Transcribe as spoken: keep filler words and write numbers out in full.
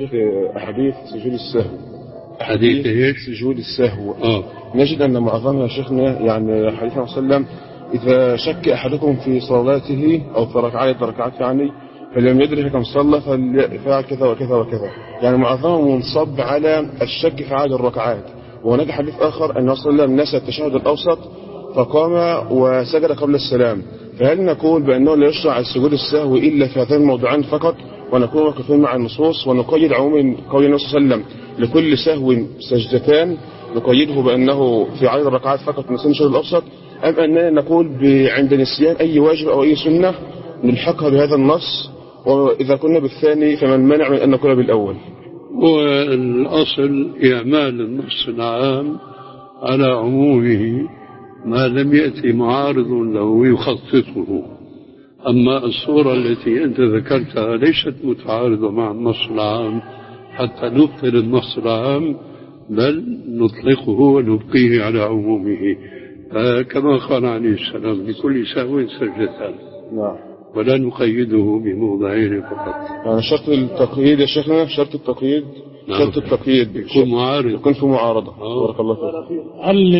أحاديث سجود السهو. أحاديث إيش؟ سجود السهو. آه. نجد أن معظمها شيخنا يعني حديث النبي صلى الله عليه وسلم: إذا شك أحدكم في صلاته أو في ركعات ركعات يعني فلم يدرك كم صلى فليفعل كذا وكذا وكذا، يعني معظمه منصب على الشك في عدد الركعات. وهناك حديث آخر أن صلى الله عليه وسلم نسى التشهد الأوسط فقام وسجد قبل السلام، فهل نقول بأنه لا يشرع السجود السهو إلا في هذين الموضوعين فقط ونكون واقفين مع النصوص ونقيد عموم قول النبي صلى الله عليه وسلم لكل سهو سجدتان نقيده بأنه في عدد الركعات فقط نسيان التشهد الأوسط، أم أننا نقول عند نسيان أي واجب أو أي سنة نلحقها بهذا النص، وإذا كنا بالثاني فمن منع من أن نقول بالأول؟ والأصل إعمال النص العام على عمومه ما لم يأتي معارض له يخصصه. أما الصورة التي أنت ذكرتها ليست متعارضة مع النص العام حتى نبطل النص العام، بل نطلقه ونبقيه على عمومه، كما قال عليه السلام: لكل سهو سجدتان. نعم. ولا نقيده بموضعين فقط. يعني شرط التقييد يا شيخنا، شرط التقييد، نعم. شرط التقييد يكون معارض، يكون في معارضة. بارك الله فيك.